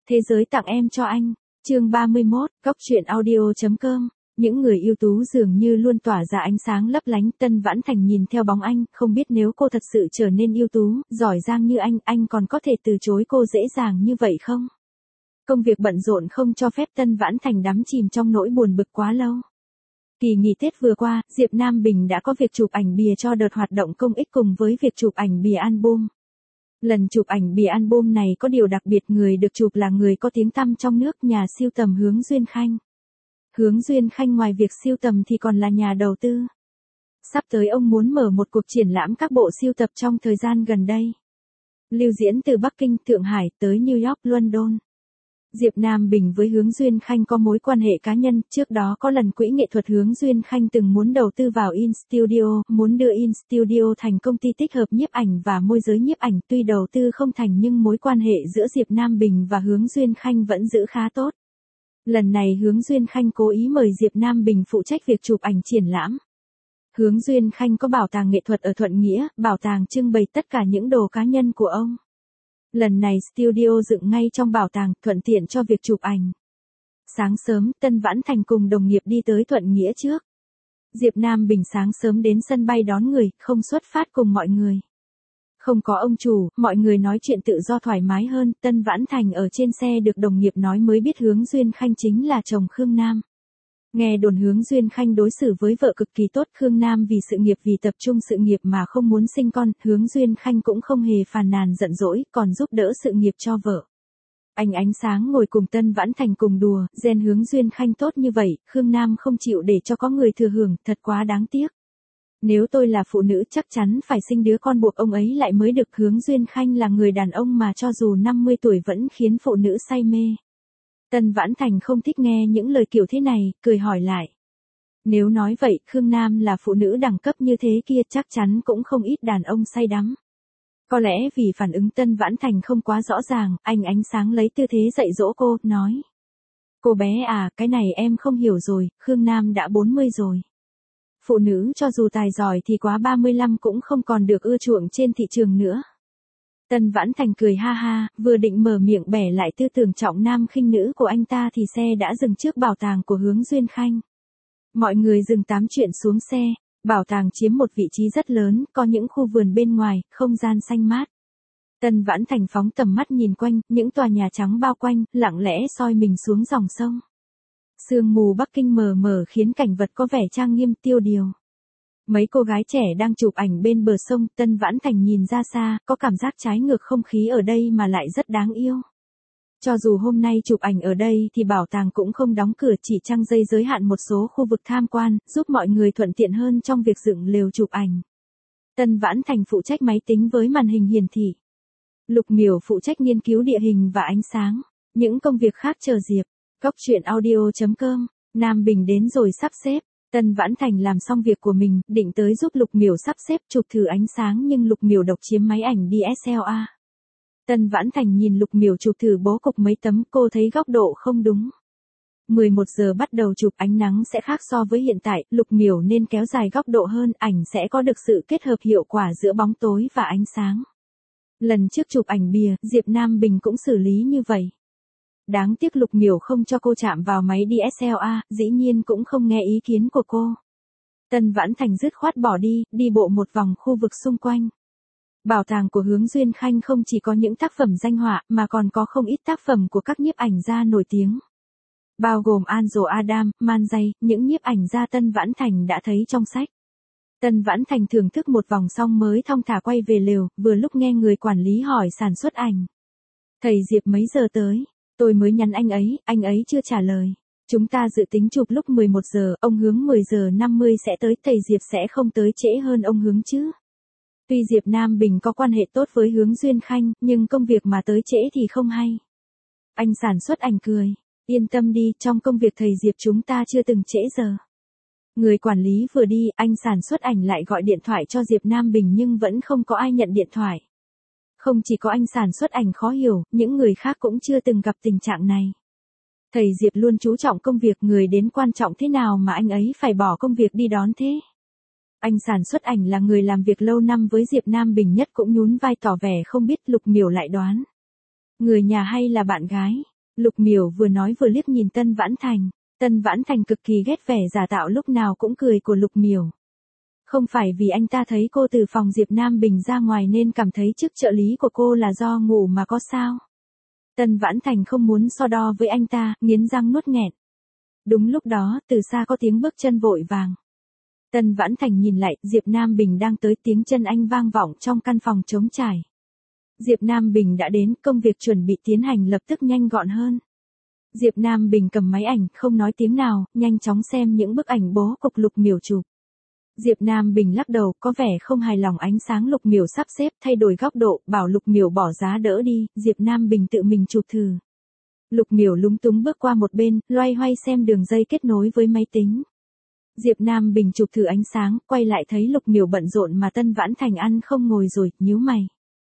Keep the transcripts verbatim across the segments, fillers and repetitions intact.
Thế giới tặng em cho anh. Chương ba mươi mốt, Cóc truyện audio chấm com. Những người ưu tú dường như luôn tỏa ra ánh sáng lấp lánh. Tân Vãn Thành nhìn theo bóng anh, không biết nếu cô thật sự trở nên ưu tú, giỏi giang như anh, anh còn có thể từ chối cô dễ dàng như vậy không? Công việc bận rộn không cho phép Tân Vãn Thành đắm chìm trong nỗi buồn bực quá lâu. Kỳ nghỉ Tết vừa qua, Diệp Nam Bình đã có việc chụp ảnh bìa cho đợt hoạt động công ích cùng với việc chụp ảnh bìa album. Lần chụp ảnh bìa album này có điều đặc biệt, người được chụp là người có tiếng tăm trong nước, nhà sưu tầm Hướng Duyên Khanh. Hướng Duyên Khanh ngoài việc sưu tầm thì còn là nhà đầu tư. Sắp tới ông muốn mở một cuộc triển lãm các bộ sưu tập trong thời gian gần đây. Lưu diễn từ Bắc Kinh, Thượng Hải tới New York, London. Diệp Nam Bình với Hướng Duyên Khanh có mối quan hệ cá nhân, trước đó có lần quỹ nghệ thuật Hướng Duyên Khanh từng muốn đầu tư vào In Studio, muốn đưa In Studio thành công ty tích hợp nhiếp ảnh và môi giới nhiếp ảnh, tuy đầu tư không thành nhưng mối quan hệ giữa Diệp Nam Bình và Hướng Duyên Khanh vẫn giữ khá tốt. Lần này Hướng Duyên Khanh cố ý mời Diệp Nam Bình phụ trách việc chụp ảnh triển lãm. Hướng Duyên Khanh có bảo tàng nghệ thuật ở Thuận Nghĩa, bảo tàng trưng bày tất cả những đồ cá nhân của ông. Lần này studio dựng ngay trong bảo tàng, thuận tiện cho việc chụp ảnh. Sáng sớm, Tân Vãn Thành cùng đồng nghiệp đi tới Thuận Nghĩa trước. Diệp Nam Bình sáng sớm đến sân bay đón người, không xuất phát cùng mọi người. Không có ông chủ, mọi người nói chuyện tự do thoải mái hơn. Tân Vãn Thành ở trên xe được đồng nghiệp nói mới biết Hướng Duyên Khanh chính là chồng Khương Nam. Nghe đồn Hướng Duyên Khanh đối xử với vợ cực kỳ tốt, Khương Nam vì sự nghiệp vì tập trung sự nghiệp mà không muốn sinh con, Hướng Duyên Khanh cũng không hề phàn nàn giận dỗi, còn giúp đỡ sự nghiệp cho vợ. Anh Ánh Sáng ngồi cùng Tân Vãn Thành cùng đùa, gen Hướng Duyên Khanh tốt như vậy, Khương Nam không chịu để cho có người thừa hưởng, thật quá đáng tiếc. Nếu tôi là phụ nữ chắc chắn phải sinh đứa con buộc ông ấy lại mới được. Hướng Duyên Khanh là người đàn ông mà cho dù năm mươi tuổi vẫn khiến phụ nữ say mê. Tân Vãn Thành không thích nghe những lời kiểu thế này, cười hỏi lại. Nếu nói vậy, Khương Nam là phụ nữ đẳng cấp như thế kia chắc chắn cũng không ít đàn ông say đắm. Có lẽ vì phản ứng Tân Vãn Thành không quá rõ ràng, anh Ánh Sáng lấy tư thế dạy dỗ cô, nói. Cô bé à, cái này em không hiểu rồi, Khương Nam đã bốn mươi rồi. Phụ nữ cho dù tài giỏi thì quá ba mươi lăm cũng không còn được ưa chuộng trên thị trường nữa. Tân Vãn Thành cười ha ha, vừa định mở miệng bẻ lại tư tưởng trọng nam khinh nữ của anh ta thì xe đã dừng trước bảo tàng của Hướng Duyên Khanh. Mọi người dừng tám chuyện xuống xe, bảo tàng chiếm một vị trí rất lớn, có những khu vườn bên ngoài, không gian xanh mát. Tân Vãn Thành phóng tầm mắt nhìn quanh, những tòa nhà trắng bao quanh, lặng lẽ soi mình xuống dòng sông. Sương mù Bắc Kinh mờ mờ khiến cảnh vật có vẻ trang nghiêm tiêu điều. Mấy cô gái trẻ đang chụp ảnh bên bờ sông, Tân Vãn Thành nhìn ra xa, có cảm giác trái ngược không khí ở đây mà lại rất đáng yêu. Cho dù hôm nay chụp ảnh ở đây thì bảo tàng cũng không đóng cửa, chỉ trăng dây giới hạn một số khu vực tham quan, giúp mọi người thuận tiện hơn trong việc dựng lều chụp ảnh. Tân Vãn Thành phụ trách máy tính với màn hình hiển thị. Lục Miểu phụ trách nghiên cứu địa hình và ánh sáng. Những công việc khác chờ Diệp. Cóc truyện audio chấm com. Nam Bình đến rồi sắp xếp. Tân Vãn Thành làm xong việc của mình, định tới giúp Lục Miểu sắp xếp chụp thử ánh sáng nhưng Lục Miểu độc chiếm máy ảnh đê ét lờ rờ. Tân Vãn Thành nhìn Lục Miểu chụp thử bố cục mấy tấm, cô thấy góc độ không đúng. mười một giờ bắt đầu chụp, ánh nắng sẽ khác so với hiện tại, Lục Miểu nên kéo dài góc độ hơn, ảnh sẽ có được sự kết hợp hiệu quả giữa bóng tối và ánh sáng. Lần trước chụp ảnh bìa, Diệp Nam Bình cũng xử lý như vậy. Đáng tiếc Lục Miểu không cho cô chạm vào máy đê ét lờ rờ, dĩ nhiên cũng không nghe ý kiến của cô. Tân Vãn Thành dứt khoát bỏ đi, đi bộ một vòng khu vực xung quanh. Bảo tàng của Hướng Duyên Khanh không chỉ có những tác phẩm danh họa mà còn có không ít tác phẩm của các nhiếp ảnh gia nổi tiếng. Bao gồm Angel Adam, Man Ray, những nhiếp ảnh gia Tân Vãn Thành đã thấy trong sách. Tân Vãn Thành thưởng thức một vòng xong mới thong thả quay về lều, vừa lúc nghe người quản lý hỏi sản xuất ảnh. Thầy Diệp mấy giờ tới? Tôi mới nhắn anh ấy, anh ấy chưa trả lời. Chúng ta dự tính chụp lúc mười một giờ, ông Hướng mười giờ năm mươi sẽ tới, thầy Diệp sẽ không tới trễ hơn ông Hướng chứ. Tuy Diệp Nam Bình có quan hệ tốt với Hướng Duyên Khanh, nhưng công việc mà tới trễ thì không hay. Anh sản xuất ảnh cười. Yên tâm đi, trong công việc thầy Diệp chúng ta chưa từng trễ giờ. Người quản lý vừa đi, anh sản xuất ảnh lại gọi điện thoại cho Diệp Nam Bình nhưng vẫn không có ai nhận điện thoại. Không chỉ có anh sản xuất ảnh khó hiểu, những người khác cũng chưa từng gặp tình trạng này. Thầy Diệp luôn chú trọng công việc, người đến quan trọng thế nào mà anh ấy phải bỏ công việc đi đón thế. Anh sản xuất ảnh là người làm việc lâu năm với Diệp Nam Bình nhất cũng nhún vai tỏ vẻ không biết. Lục Miểu lại đoán. Người nhà hay là bạn gái? Lục Miểu vừa nói vừa liếc nhìn Tân Vãn Thành. Tân Vãn Thành cực kỳ ghét vẻ giả tạo lúc nào cũng cười của Lục Miểu. Không phải vì anh ta thấy cô từ phòng Diệp Nam Bình ra ngoài nên cảm thấy chức trợ lý của cô là do ngủ mà có sao. Tân Vãn Thành không muốn so đo với anh ta, nghiến răng nuốt nghẹn. Đúng lúc đó, từ xa có tiếng bước chân vội vàng. Tân Vãn Thành nhìn lại, Diệp Nam Bình đang tới, tiếng chân anh vang vọng trong căn phòng trống trải. Diệp Nam Bình đã đến, công việc chuẩn bị tiến hành lập tức nhanh gọn hơn. Diệp Nam Bình cầm máy ảnh, không nói tiếng nào, nhanh chóng xem những bức ảnh bố cục Lục Miểu chụp. Diệp Nam Bình lắc đầu, có vẻ không hài lòng ánh sáng Lục Miểu sắp xếp, thay đổi góc độ, bảo Lục Miểu bỏ giá đỡ đi, Diệp Nam Bình tự mình chụp thử. Lục Miểu lúng túng bước qua một bên, loay hoay xem đường dây kết nối với máy tính. Diệp Nam Bình chụp thử ánh sáng, quay lại thấy Lục Miểu bận rộn mà Tân Vãn Thành ăn không ngồi rồi, nhíu mày.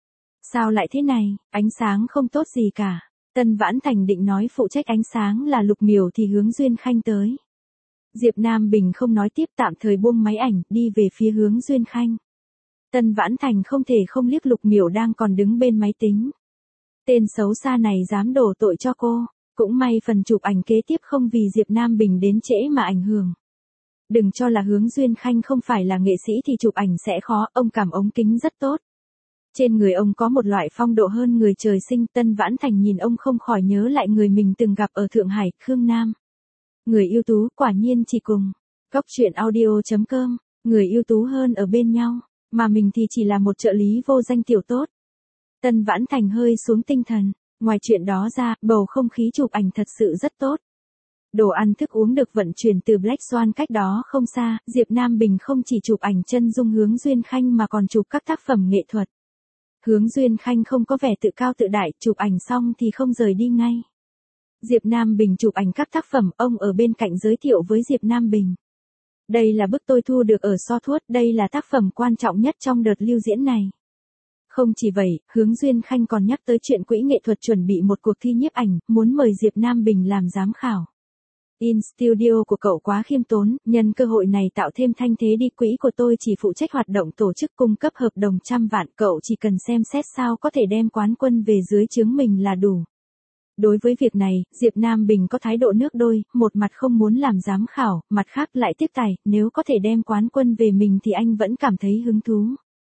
Sao lại thế này, ánh sáng không tốt gì cả. Tân Vãn Thành định nói phụ trách ánh sáng là Lục Miểu thì hướng Duyên Khanh tới. Diệp Nam Bình không nói tiếp, tạm thời buông máy ảnh, đi về phía hướng Duyên Khanh. Tân Vãn Thành không thể không liếc Lục Miểu đang còn đứng bên máy tính. Tên xấu xa này dám đổ tội cho cô, cũng may phần chụp ảnh kế tiếp không vì Diệp Nam Bình đến trễ mà ảnh hưởng. Đừng cho là hướng Duyên Khanh không phải là nghệ sĩ thì chụp ảnh sẽ khó, ông cảm ống kính rất tốt. Trên người ông có một loại phong độ hơn người trời sinh. Tân Vãn Thành nhìn ông không khỏi nhớ lại người mình từng gặp ở Thượng Hải, Khương Nam. Người ưu tú quả nhiên chỉ cùng. Cóc truyện audio chấm com, người ưu tú hơn ở bên nhau, mà mình thì chỉ là một trợ lý vô danh tiểu tốt. Tân Vãn Thành hơi xuống tinh thần, ngoài chuyện đó ra, bầu không khí chụp ảnh thật sự rất tốt. Đồ ăn thức uống được vận chuyển từ Black Swan cách đó không xa, Diệp Nam Bình không chỉ chụp ảnh chân dung hướng Duyên Khanh mà còn chụp các tác phẩm nghệ thuật. Hướng Duyên Khanh không có vẻ tự cao tự đại, chụp ảnh xong thì không rời đi ngay. Diệp Nam Bình chụp ảnh các tác phẩm, ông ở bên cạnh giới thiệu với Diệp Nam Bình. Đây là bức tôi thu được ở So Thuốt, đây là tác phẩm quan trọng nhất trong đợt lưu diễn này. Không chỉ vậy, hướng Duyên Khanh còn nhắc tới chuyện quỹ nghệ thuật chuẩn bị một cuộc thi nhiếp ảnh, muốn mời Diệp Nam Bình làm giám khảo. In studio của cậu quá khiêm tốn, nhân cơ hội này tạo thêm thanh thế đi, quỹ của tôi chỉ phụ trách hoạt động tổ chức cung cấp hợp đồng trăm vạn, cậu chỉ cần xem xét sao có thể đem quán quân về dưới trướng mình là đủ. Đối với việc này, Diệp Nam Bình có thái độ nước đôi, một mặt không muốn làm giám khảo, mặt khác lại tiếc tài, nếu có thể đem quán quân về mình thì anh vẫn cảm thấy hứng thú.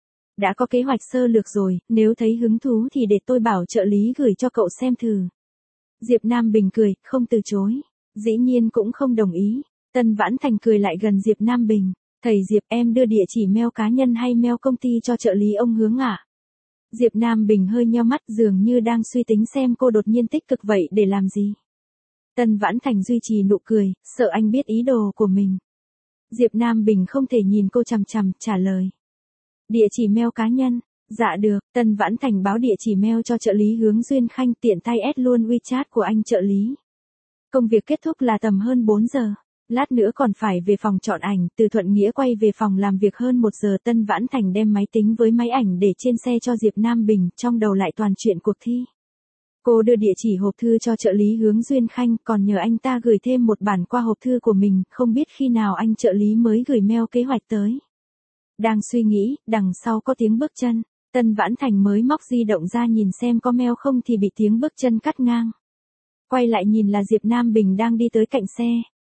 Đã có kế hoạch sơ lược rồi, nếu thấy hứng thú thì để tôi bảo trợ lý gửi cho cậu xem thử. Diệp Nam Bình cười, không từ chối. Dĩ nhiên cũng không đồng ý. Tân Vãn Thành cười lại gần Diệp Nam Bình. Thầy Diệp, em đưa địa chỉ mail cá nhân hay mail công ty cho trợ lý ông Hướng ạ? À? Diệp Nam Bình hơi nheo mắt, dường như đang suy tính xem cô đột nhiên tích cực vậy để làm gì. Tân Vãn Thành duy trì nụ cười, sợ anh biết ý đồ của mình. Diệp Nam Bình không thể nhìn cô chằm chằm, trả lời. Địa chỉ mail cá nhân. Dạ được, Tân Vãn Thành báo địa chỉ mail cho trợ lý Hướng Duyên Khanh, tiện tay add luôn WeChat của anh trợ lý. Công việc kết thúc là tầm hơn bốn giờ. Lát nữa còn phải về phòng chọn ảnh, từ Thuận Nghĩa quay về phòng làm việc hơn một giờ. Tân Vãn Thành đem máy tính với máy ảnh để trên xe cho Diệp Nam Bình, trong đầu lại toàn chuyện cuộc thi. Cô đưa địa chỉ hộp thư cho trợ lý Hướng Duyên Khanh, còn nhờ anh ta gửi thêm một bản qua hộp thư của mình, không biết khi nào anh trợ lý mới gửi mail kế hoạch tới. Đang suy nghĩ, đằng sau có tiếng bước chân, Tân Vãn Thành mới móc di động ra nhìn xem có mail không thì bị tiếng bước chân cắt ngang. Quay lại nhìn là Diệp Nam Bình đang đi tới cạnh xe.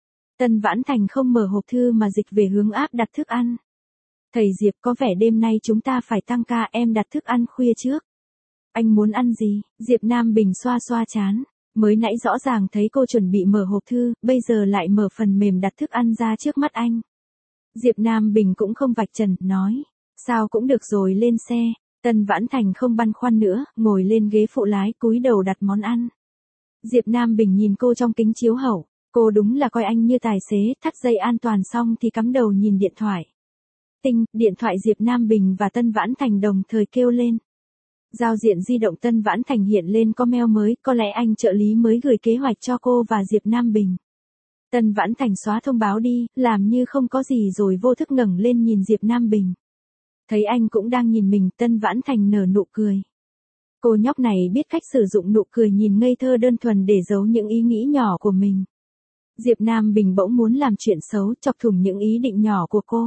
Tân Vãn Thành không mở hộp thư mà dịch về hướng áp đặt thức ăn. Thầy Diệp, có vẻ đêm nay chúng ta phải tăng ca, em đặt thức ăn khuya trước. Anh muốn ăn gì? Diệp Nam Bình xoa xoa trán. Mới nãy rõ ràng thấy cô chuẩn bị mở hộp thư, bây giờ lại mở phần mềm đặt thức ăn ra trước mắt anh. Diệp Nam Bình cũng không vạch trần, nói. Sao cũng được rồi, lên xe. Tân Vãn Thành không băn khoăn nữa, ngồi lên ghế phụ lái, cúi đầu đặt món ăn. Diệp Nam Bình nhìn cô trong kính chiếu hậu, cô đúng là coi anh như tài xế, thắt dây an toàn xong thì cắm đầu nhìn điện thoại. Tinh, điện thoại Diệp Nam Bình và Tân Vãn Thành đồng thời kêu lên. Giao diện di động Tân Vãn Thành hiện lên có mail mới, có lẽ anh trợ lý mới gửi kế hoạch cho cô và Diệp Nam Bình. Tân Vãn Thành xóa thông báo đi, làm như không có gì rồi vô thức ngẩng lên nhìn Diệp Nam Bình. Thấy anh cũng đang nhìn mình, Tân Vãn Thành nở nụ cười. Cô nhóc này biết cách sử dụng nụ cười nhìn ngây thơ đơn thuần để giấu những ý nghĩ nhỏ của mình. Diệp Nam Bình bỗng muốn làm chuyện xấu, chọc thủng những ý định nhỏ của cô.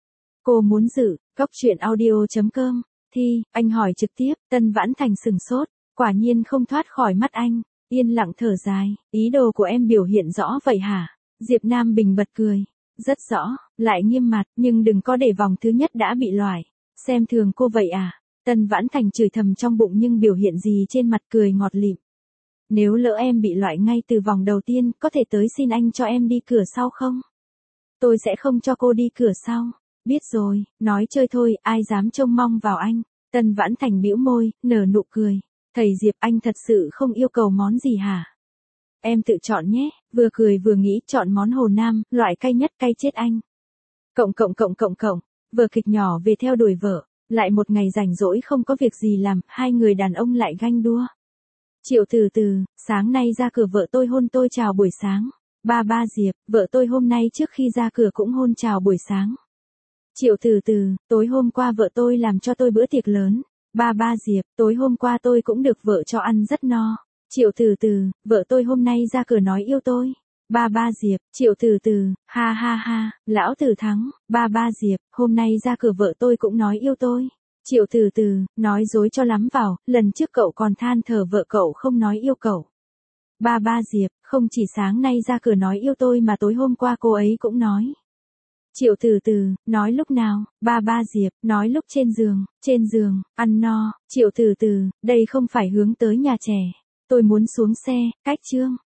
Cô muốn giữ, cóc truyện audio chấm com, thi, anh hỏi trực tiếp, Tân Vãn Thành sừng sốt, quả nhiên không thoát khỏi mắt anh. Yên lặng thở dài, ý đồ của em biểu hiện rõ vậy hả? Diệp Nam Bình bật cười. Rất rõ, lại nghiêm mặt, nhưng đừng có để vòng thứ nhất đã bị loại. Xem thường cô vậy à? Tân Vãn Thành chửi thầm trong bụng nhưng biểu hiện gì trên mặt cười ngọt lịm. Nếu lỡ em bị loại ngay từ vòng đầu tiên, có thể tới xin anh cho em đi cửa sau không? Tôi sẽ không cho cô đi cửa sau. Biết rồi, nói chơi thôi, ai dám trông mong vào anh. Tân Vãn Thành bĩu môi, nở nụ cười. Thầy Diệp, anh thật sự không yêu cầu món gì hả? Em tự chọn nhé, vừa cười vừa nghĩ chọn món Hồ Nam, loại cay nhất cay chết anh. Cộng cộng cộng cộng cộng, vở kịch nhỏ về theo đuổi vợ, lại một ngày rảnh rỗi không có việc gì làm, hai người đàn ông lại ganh đua. Triệu Từ Từ, sáng nay ra cửa vợ tôi hôn tôi chào buổi sáng. Ba ba Diệp, vợ tôi hôm nay trước khi ra cửa cũng hôn chào buổi sáng. Triệu Từ Từ, tối hôm qua vợ tôi làm cho tôi bữa tiệc lớn. Ba ba Diệp, tối hôm qua tôi cũng được vợ cho ăn rất no. Triệu Từ Từ, vợ tôi hôm nay ra cửa nói yêu tôi. Ba ba Diệp, Triệu Từ Từ, ha ha ha, lão tử thắng. Ba ba Diệp, hôm nay ra cửa vợ tôi cũng nói yêu tôi. Triệu Từ Từ, nói dối cho lắm vào, lần trước cậu còn than thở vợ cậu không nói yêu cậu. Ba ba Diệp, không chỉ sáng nay ra cửa nói yêu tôi mà tối hôm qua cô ấy cũng nói. Triệu Từ Từ, nói lúc nào? Ba ba Diệp, nói lúc trên giường, trên giường, ăn no. Triệu Từ Từ, đây không phải hướng tới nhà trẻ. Tôi muốn xuống xe, cách chương.